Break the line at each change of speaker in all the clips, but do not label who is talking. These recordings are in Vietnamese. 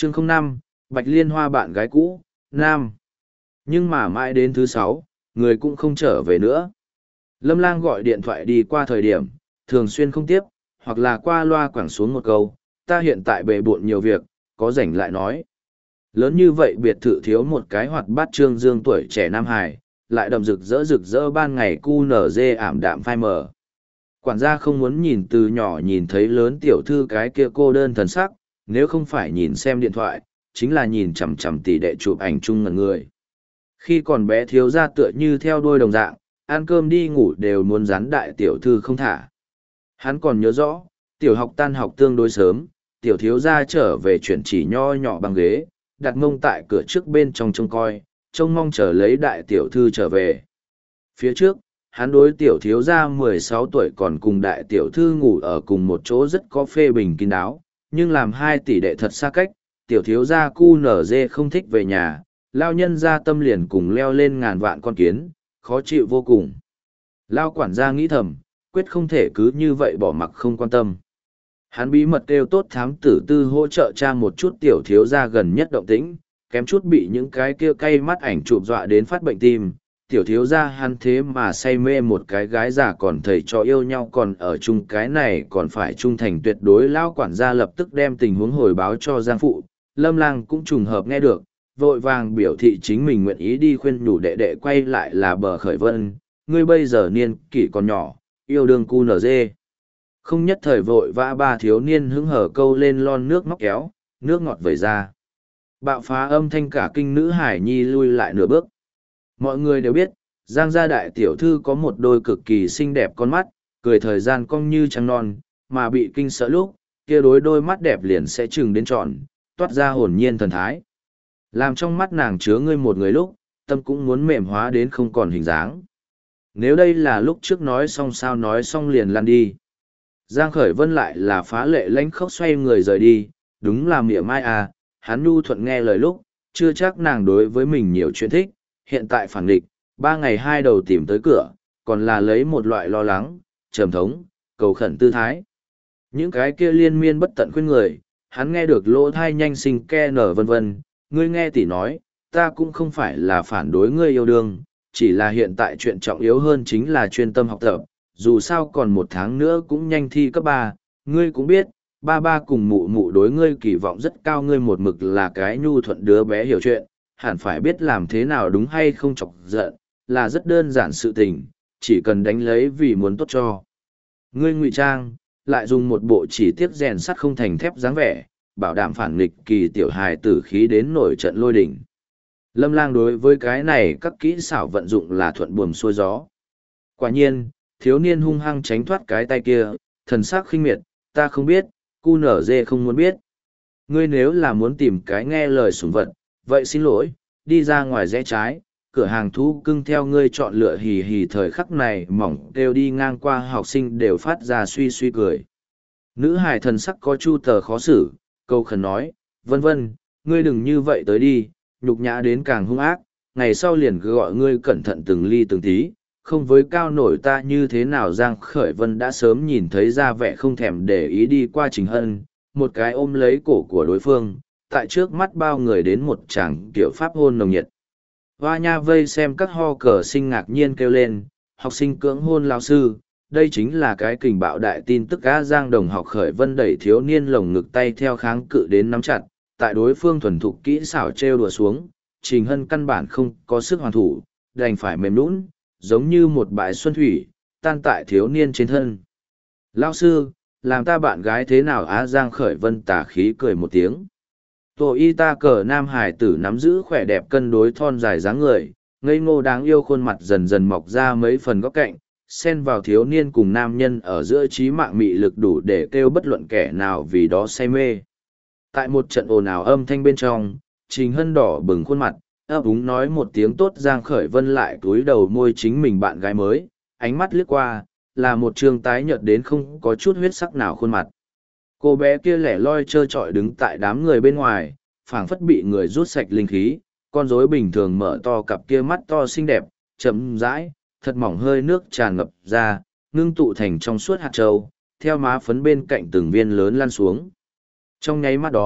Chương 05, Bạch Liên Hoa bạn gái cũ, Nam. Nhưng mà mãi đến thứ 6, người cũng không trở về nữa. Lâm Lang gọi điện thoại đi qua thời điểm, thường xuyên không tiếp, hoặc là qua loa quẳng xuống một câu, ta hiện tại bề bộn nhiều việc, có rảnh lại nói. Lớn như vậy biệt thự thiếu một cái hoạt bát trương dương tuổi trẻ Nam Hải, lại đậm rực rỡ ban ngày cu nở dê ảm đạm phai mờ. Quản gia không muốn nhìn từ nhỏ nhìn thấy lớn tiểu thư cái kia cô đơn thần sắc, nếu không phải nhìn xem điện thoại, chính là nhìn chằm chằm tỷ đệ chụp ảnh chung ngần người. Khi còn bé thiếu gia tựa như theo đuôi đồng dạng, ăn cơm đi ngủ đều muốn dán đại tiểu thư không thả. Hắn còn nhớ rõ, tiểu học tan học tương đối sớm, tiểu thiếu gia trở về chuyển chỉ nho nhỏ bằng ghế, đặt mông tại cửa trước bên trong trông coi, trông mong chờ lấy đại tiểu thư trở về. Phía trước, hắn đối tiểu thiếu gia 16 tuổi còn cùng đại tiểu thư ngủ ở cùng một chỗ rất có phê bình kín đáo, nhưng làm hai tỷ đệ thật xa cách, tiểu thiếu gia cu nở dê không thích về nhà, lao nhân ra tâm liền cùng leo lên ngàn vạn con kiến, khó chịu vô cùng. Lao quản gia nghĩ thầm, quyết không thể cứ như vậy bỏ mặc không quan tâm. Hắn bí mật kêu tốt thám tử tư hỗ trợ cha một chút tiểu thiếu gia gần nhất động tĩnh, kém chút bị những cái kia cay mắt ảnh chụp dọa đến phát bệnh tim. Tiểu thiếu gia hắn thế mà say mê một cái gái già còn thầy cho yêu nhau còn ở chung cái này còn phải trung thành tuyệt đối. Lao quản gia lập tức đem tình huống hồi báo cho Giang Phụ, Lâm Lang cũng trùng hợp nghe được, vội vàng biểu thị chính mình nguyện ý đi khuyên nhủ đệ đệ quay lại là Bờ Khởi Vân, ngươi bây giờ niên kỷ còn nhỏ, yêu đương cu nở dê. Không nhất thời vội vã ba thiếu niên hứng hở câu lên lon nước móc kéo, nước ngọt vẩy ra. Bạo phá âm thanh cả kinh nữ hải nhi lui lại nửa bước. Mọi người đều biết, Giang gia đại tiểu thư có một đôi cực kỳ xinh đẹp con mắt, cười thời gian cong như trăng non, mà bị kinh sợ lúc, kia đối đôi mắt đẹp liền sẽ trừng đến tròn, toát ra hồn nhiên thần thái. Làm trong mắt nàng chứa ngươi một người lúc, tâm cũng muốn mềm hóa đến không còn hình dáng. Nếu đây là lúc trước nói xong sao nói xong liền lăn đi. Giang Khởi Vân lại là phá lệ lãnh khốc xoay người rời đi, đúng là mỉa mai à, hắn nhu thuận nghe lời lúc, chưa chắc nàng đối với mình nhiều chuyện thích, hiện tại phản nghịch, 3 ngày 2 đầu tìm tới cửa, còn là lấy một loại lo lắng, trầm thống, cầu khẩn tư thái. Những cái kia liên miên bất tận khuyên người, hắn nghe được lỗ thai nhanh sinh ke nở vân vân, ngươi nghe tỷ nói, ta cũng không phải là phản đối ngươi yêu đương, chỉ là hiện tại chuyện trọng yếu hơn chính là chuyên tâm học tập, dù sao còn 1 tháng nữa cũng nhanh thi cấp 3, ngươi cũng biết, ba cùng mụ mụ đối ngươi kỳ vọng rất cao, ngươi một mực là cái nhu thuận đứa bé hiểu chuyện, hẳn phải biết làm thế nào đúng hay không chọc giận, là rất đơn giản sự tình, chỉ cần đánh lấy vì muốn tốt cho. Ngươi ngụy trang, lại dùng một bộ chỉ tiếc rèn sắt không thành thép dáng vẻ, bảo đảm phản nghịch kỳ tiểu hài tử khí đến nổi trận lôi đỉnh. Lâm Lang đối với cái này các kỹ xảo vận dụng là thuận buồm xuôi gió. Quả nhiên, thiếu niên hung hăng tránh thoát cái tay kia, thần sắc khinh miệt, ta không biết, cu nở dê không muốn biết. Ngươi nếu là muốn tìm cái nghe lời sủng vật, vậy xin lỗi, đi ra ngoài rẽ trái, cửa hàng thú cưng theo ngươi chọn lựa hì hì. Thời khắc này mỏng đều đi ngang qua học sinh đều phát ra suy suy cười. Nữ hài thần sắc có chu tờ khó xử, câu khẩn nói, vân vân, ngươi đừng như vậy tới đi, nhục nhã đến càng hung ác, ngày sau liền gọi ngươi cẩn thận từng ly từng tí, không với cao nổi ta như thế nào. Giang Khởi Vân đã sớm nhìn thấy ra vẻ không thèm để ý đi qua Trình Hân, một cái ôm lấy cổ của đối phương, tại trước mắt bao người đến một tràng kiểu pháp hôn nồng nhiệt. Hoa nha vây xem các ho cờ sinh ngạc nhiên kêu lên, học sinh cưỡng hôn lao sư, đây chính là cái kình bạo đại tin tức á. Giang đồng học Khởi Vân đẩy thiếu niên lồng ngực tay theo kháng cự đến nắm chặt, tại đối phương thuần thục kỹ xảo trêu đùa xuống, Trình Hân căn bản không có sức hoàn thủ, đành phải mềm nũng, giống như một bãi xuân thủy, tan tại thiếu niên trên thân. Lao sư, làm ta bạn gái thế nào á? Giang Khởi Vân tà khí cười một tiếng. Tổ y ta cờ nam hải tử nắm giữ khỏe đẹp cân đối thon dài dáng người, ngây ngô đáng yêu khuôn mặt dần dần mọc ra mấy phần góc cạnh, xen vào thiếu niên cùng nam nhân ở giữa trí mạng mị lực đủ để kêu bất luận kẻ nào vì đó say mê. Tại một trận ồn ào âm thanh bên trong, Trình Hân đỏ bừng khuôn mặt, ấp úng nói một tiếng tốt. Giang Khởi Vân lại cúi đầu môi chính mình bạn gái mới, ánh mắt liếc qua, là một trương tái nhợt đến không có chút huyết sắc nào khuôn mặt. Cô bé kia lẻ loi trơ trọi đứng tại đám người bên ngoài, phảng phất bị người rút sạch linh khí, con rối bình thường mở to cặp kia mắt to xinh đẹp, chậm rãi, thật mỏng hơi nước tràn ngập ra, ngưng tụ thành trong suốt hạt châu, theo má phấn bên cạnh từng viên lớn lan xuống. Trong nháy mắt đó,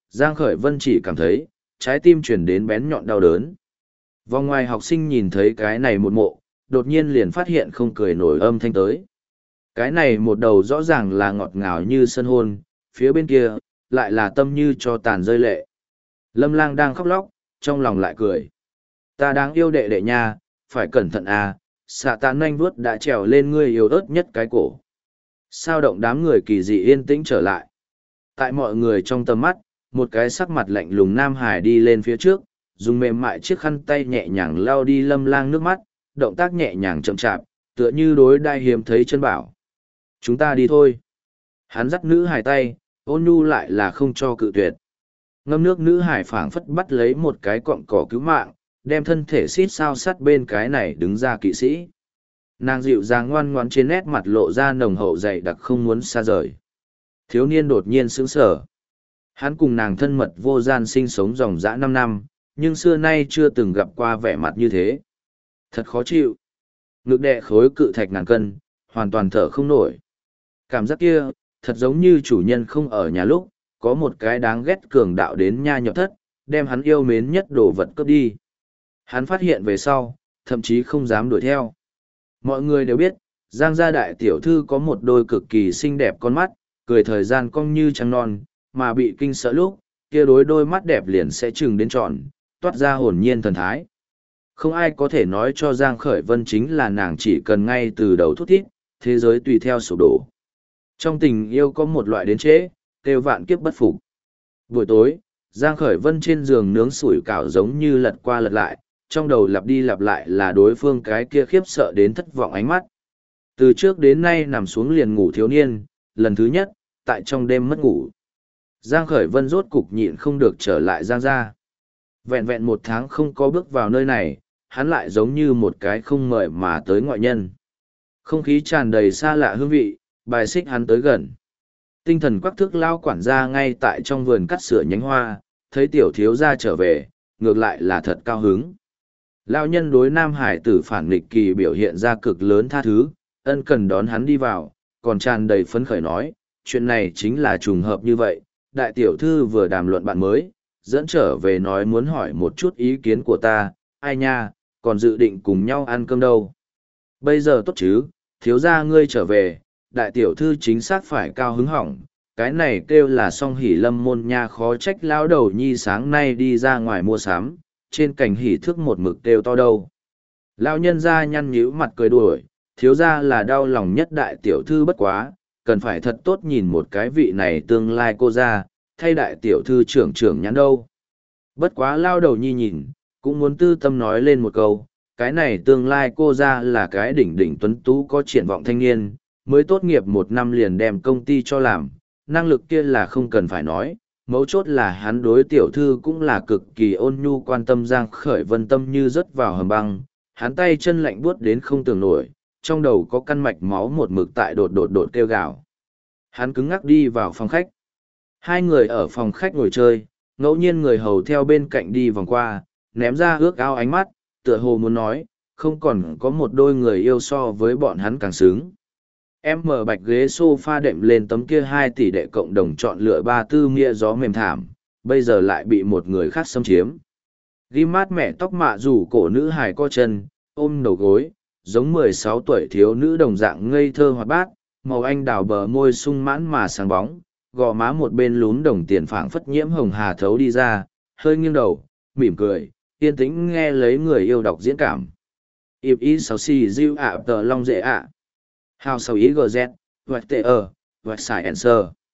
Giang Khởi Vân chỉ cảm thấy, trái tim chuyển đến bén nhọn đau đớn. Vòng ngoài học sinh nhìn thấy cái này một mộ, đột nhiên liền phát hiện không cười nổi âm thanh tới. Cái này một đầu rõ ràng là ngọt ngào như sân hôn, phía bên kia, lại là tâm như cho tàn rơi lệ. Lâm Lang đang khóc lóc, trong lòng lại cười. Ta đáng yêu đệ đệ nha, phải cẩn thận à, xạ tán nanh vuốt đã trèo lên ngươi yếu ớt nhất cái cổ. Sao động đám người kỳ dị yên tĩnh trở lại. Tại mọi người trong tầm mắt, một cái sắc mặt lạnh lùng Nam Hải đi lên phía trước, dùng mềm mại chiếc khăn tay nhẹ nhàng lau đi Lâm Lang nước mắt, động tác nhẹ nhàng chậm chạp, tựa như đối đai hiếm thấy chân bảo. Chúng ta đi thôi. Hắn dắt nữ hải tay, ôn nhu lại là không cho cự tuyệt. Ngâm nước nữ hải phảng phất bắt lấy một cái cọng cỏ cứu mạng, đem thân thể xít sao sát bên cái này đứng ra kỵ sĩ. Nàng dịu dàng ngoan ngoãn trên nét mặt lộ ra nồng hậu dày đặc không muốn xa rời. Thiếu niên đột nhiên sững sờ. Hắn cùng nàng thân mật vô gian sinh sống dòng dã 5 năm, nhưng xưa nay chưa từng gặp qua vẻ mặt như thế. Thật khó chịu. Ngực đè khối cự thạch ngàn cân, hoàn toàn thở không nổi. Cảm giác kia, thật giống như chủ nhân không ở nhà lúc, có một cái đáng ghét cường đạo đến nha nhập thất, đem hắn yêu mến nhất đồ vật cướp đi. Hắn phát hiện về sau, thậm chí không dám đuổi theo. Mọi người đều biết, Giang gia đại tiểu thư có một đôi cực kỳ xinh đẹp con mắt, cười thời gian cong như trăng non, mà bị kinh sợ lúc, kia đối đôi mắt đẹp liền sẽ trừng đến tròn, toát ra hồn nhiên thần thái. Không ai có thể nói cho Giang Khởi Vân chính là nàng chỉ cần ngay từ đầu thút thít, thế giới tùy theo sụp đổ. Trong tình yêu có một loại đến trễ, kêu vạn kiếp bất phục. Buổi tối, Giang Khởi Vân trên giường nướng sủi cảo giống như lật qua lật lại, trong đầu lặp đi lặp lại là đối phương cái kia khiếp sợ đến thất vọng ánh mắt. Từ trước đến nay nằm xuống liền ngủ thiếu niên, lần thứ nhất, tại trong đêm mất ngủ. Giang Khởi Vân rốt cục nhịn không được trở lại Giang gia. Vẹn vẹn 1 tháng không có bước vào nơi này, hắn lại giống như một cái không mời mà tới ngoại nhân. Không khí tràn đầy xa lạ hương vị, bài xích hắn tới gần. Tinh thần quắc thước lao quản gia ngay tại trong vườn cắt sửa nhánh hoa, thấy tiểu thiếu gia trở về, ngược lại là thật cao hứng. Lao nhân đối Nam Hải tử phản nghịch kỳ biểu hiện ra cực lớn tha thứ, ân cần đón hắn đi vào, còn tràn đầy phấn khởi nói, chuyện này chính là trùng hợp như vậy, đại tiểu thư vừa đàm luận bạn mới, dẫn trở về nói muốn hỏi một chút ý kiến của ta, ai nha, còn dự định cùng nhau ăn cơm đâu. Bây giờ tốt chứ, thiếu gia ngươi trở về, đại tiểu thư chính xác phải cao hứng hỏng, cái này kêu là song hỷ lâm môn nha, khó trách lão đầu nhi sáng nay đi ra ngoài mua sắm, trên cành hỷ thước một mực kêu to đâu. Lão nhân gia nhăn nhíu mặt cười đuổi, thiếu gia là đau lòng nhất đại tiểu thư bất quá, cần phải thật tốt nhìn một cái vị này tương lai cô ra, thay đại tiểu thư trưởng trưởng nhãn đâu. Bất quá lao đầu nhi nhìn, cũng muốn tư tâm nói lên một câu, cái này tương lai cô ra là cái đỉnh đỉnh tuấn tú có triển vọng thanh niên, mới tốt nghiệp 1 năm liền đem công ty cho làm, năng lực kia là không cần phải nói, mấu chốt là hắn đối tiểu thư cũng là cực kỳ ôn nhu quan tâm. Giang Khởi Vân tâm như rớt vào hầm băng, hắn tay chân lạnh buốt đến không tưởng nổi, trong đầu có căn mạch máu một mực tại đột kêu gào. Hắn cứng ngắc đi vào phòng khách. Hai người ở phòng khách ngồi chơi, ngẫu nhiên người hầu theo bên cạnh đi vòng qua, ném ra ước ao ánh mắt, tựa hồ muốn nói, không còn có một đôi người yêu so với bọn hắn càng xứng. Em mở bạch ghế sofa đệm lên tấm kia 2 tỷ đệ cộng đồng chọn lựa 34 nghĩa gió mềm thảm, bây giờ lại bị một người khác xâm chiếm. Ghi mát mẹ tóc mạ rủ cổ nữ hài co chân, ôm đầu gối, giống 16 tuổi thiếu nữ đồng dạng ngây thơ hoạt bát, màu anh đào bờ môi sung mãn mà sáng bóng, gò má một bên lún đồng tiền phảng phất nhiễm hồng hà thấu đi ra, hơi nghiêng đầu, mỉm cười, yên tĩnh nghe lấy người yêu đọc diễn cảm. Ịp ý sáu xì diêu ạ tờ long dễ ạ. Hào sáu ý gz, vạch tệ vạch xài answer.